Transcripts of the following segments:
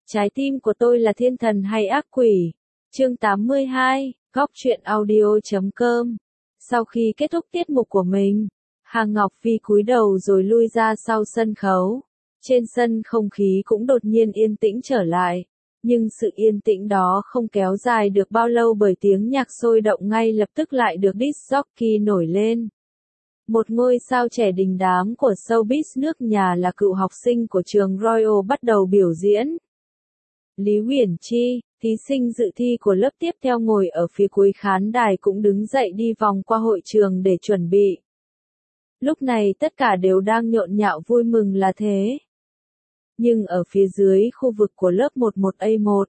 Trái tim của tôi là thiên thần hay ác quỷ? Chương 82, Góc truyện audio.com. Sau khi kết thúc tiết mục của mình, Hàng Ngọc Phi cúi đầu rồi lui ra sau sân khấu. Trên sân không khí cũng đột nhiên yên tĩnh trở lại. Nhưng sự yên tĩnh đó không kéo dài được bao lâu bởi tiếng nhạc sôi động ngay lập tức lại được disc jockey nổi lên. Một ngôi sao trẻ đình đám của showbiz nước nhà là cựu học sinh của trường Royal bắt đầu biểu diễn. Lý Uyển Chi, thí sinh dự thi của lớp tiếp theo ngồi ở phía cuối khán đài cũng đứng dậy đi vòng qua hội trường để chuẩn bị. Lúc này tất cả đều đang nhộn nhạo vui mừng là thế. Nhưng ở phía dưới khu vực của lớp 11A1,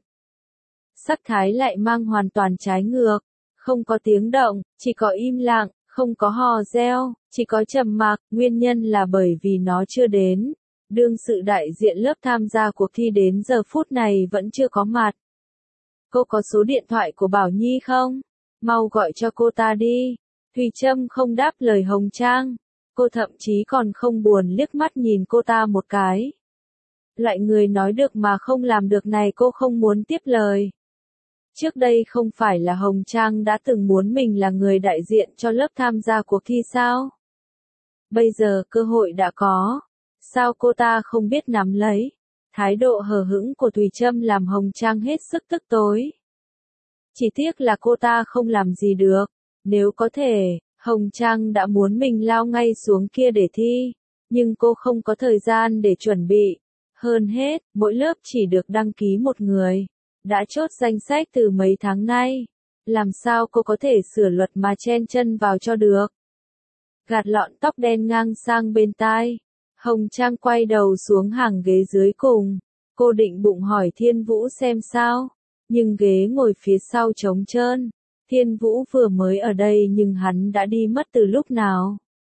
sắc thái lại mang hoàn toàn trái ngược. Không có tiếng động, chỉ có im lặng, không có hò reo, chỉ có trầm mặc. Nguyên nhân là bởi vì nó chưa đến. Đương sự đại diện lớp tham gia cuộc thi đến giờ phút này vẫn chưa có mặt. Cô có số điện thoại của Bảo Nhi không? Mau gọi cho cô ta đi. Thùy Trâm không đáp lời Hồng Trang. Cô thậm chí còn không buồn liếc mắt nhìn cô ta một cái. Loại người nói được mà không làm được này cô không muốn tiếp lời. Trước đây không phải là Hồng Trang đã từng muốn mình là người đại diện cho lớp tham gia cuộc thi sao? Bây giờ cơ hội đã có. Sao cô ta không biết nắm lấy? Thái độ hờ hững của Thùy Trâm làm Hồng Trang hết sức tức tối. Chỉ tiếc là cô ta không làm gì được. Nếu có thể, Hồng Trang đã muốn mình lao ngay xuống kia để thi. Nhưng cô không có thời gian để chuẩn bị. Hơn hết, mỗi lớp chỉ được đăng ký một người. Đã chốt danh sách từ mấy tháng nay. Làm sao cô có thể sửa luật mà chen chân vào cho được? Gạt lọn tóc đen ngang sang bên tai. Hồng Trang quay đầu xuống hàng ghế dưới cùng. Cô định bụng hỏi Thiên Vũ xem sao. Nhưng ghế ngồi phía sau trống trơn. Thiên Vũ vừa mới ở đây nhưng hắn đã đi mất từ lúc nào.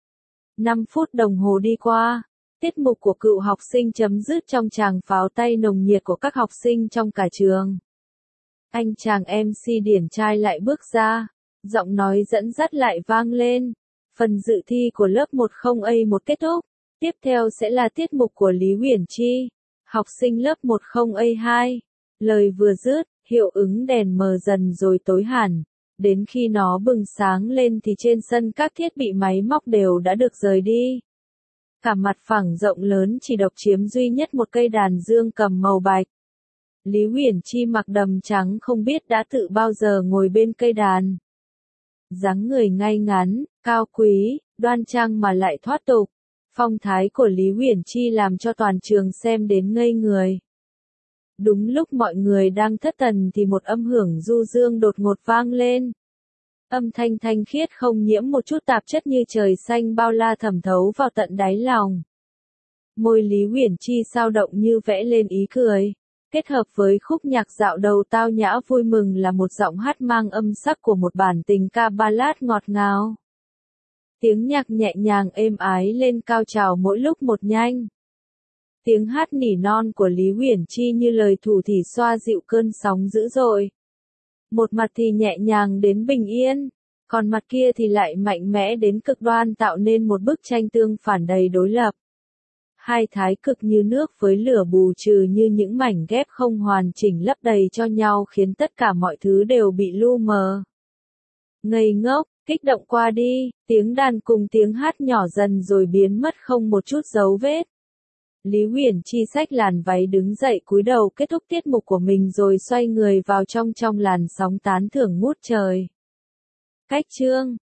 5 phút đồng hồ đi qua. Tiết mục của cựu học sinh chấm dứt trong tràng pháo tay nồng nhiệt của các học sinh trong cả trường. Anh chàng MC điển trai lại bước ra. Giọng nói dẫn dắt lại vang lên. Phần dự thi của lớp 10A1 kết thúc. Tiếp theo sẽ là tiết mục của Lý Uyển Chi, học sinh lớp 10A2. Lời vừa dứt, hiệu ứng đèn mờ dần rồi tối hẳn. Đến khi nó bừng sáng lên thì trên sân các thiết bị máy móc đều đã được rời đi. Cả mặt phẳng rộng lớn chỉ độc chiếm duy nhất một cây đàn dương cầm màu bạch. Lý Uyển Chi mặc đầm trắng không biết đã tự bao giờ ngồi bên cây đàn. Dáng người ngay ngắn, cao quý, đoan trang mà lại thoát tục. Phong thái của Lý Uyển Chi làm cho toàn trường xem đến ngây người. Đúng lúc mọi người đang thất thần thì một âm hưởng du dương đột ngột vang lên. Âm thanh thanh khiết không nhiễm một chút tạp chất như trời xanh bao la thẩm thấu vào tận đáy lòng. Môi Lý Uyển Chi sao động như vẽ lên ý cười. Kết hợp với khúc nhạc dạo đầu tao nhã vui mừng là một giọng hát mang âm sắc của một bản tình ca ballad ngọt ngào. Tiếng nhạc nhẹ nhàng êm ái lên cao trào mỗi lúc một nhanh. Tiếng hát nỉ non của Lý Uyển Chi như lời thủ thỉ xoa dịu cơn sóng dữ dội. Một mặt thì nhẹ nhàng đến bình yên, còn mặt kia thì lại mạnh mẽ đến cực đoan tạo nên một bức tranh tương phản đầy đối lập. Hai thái cực như nước với lửa bù trừ như những mảnh ghép không hoàn chỉnh lấp đầy cho nhau khiến tất cả mọi thứ đều bị lu mờ. Ngây ngốc. Kích động qua đi, tiếng đàn cùng tiếng hát nhỏ dần rồi biến mất không một chút dấu vết. Lý Uyển Chi xách làn váy đứng dậy cúi đầu kết thúc tiết mục của mình rồi xoay người vào trong làn sóng tán thưởng ngút trời. Cách chương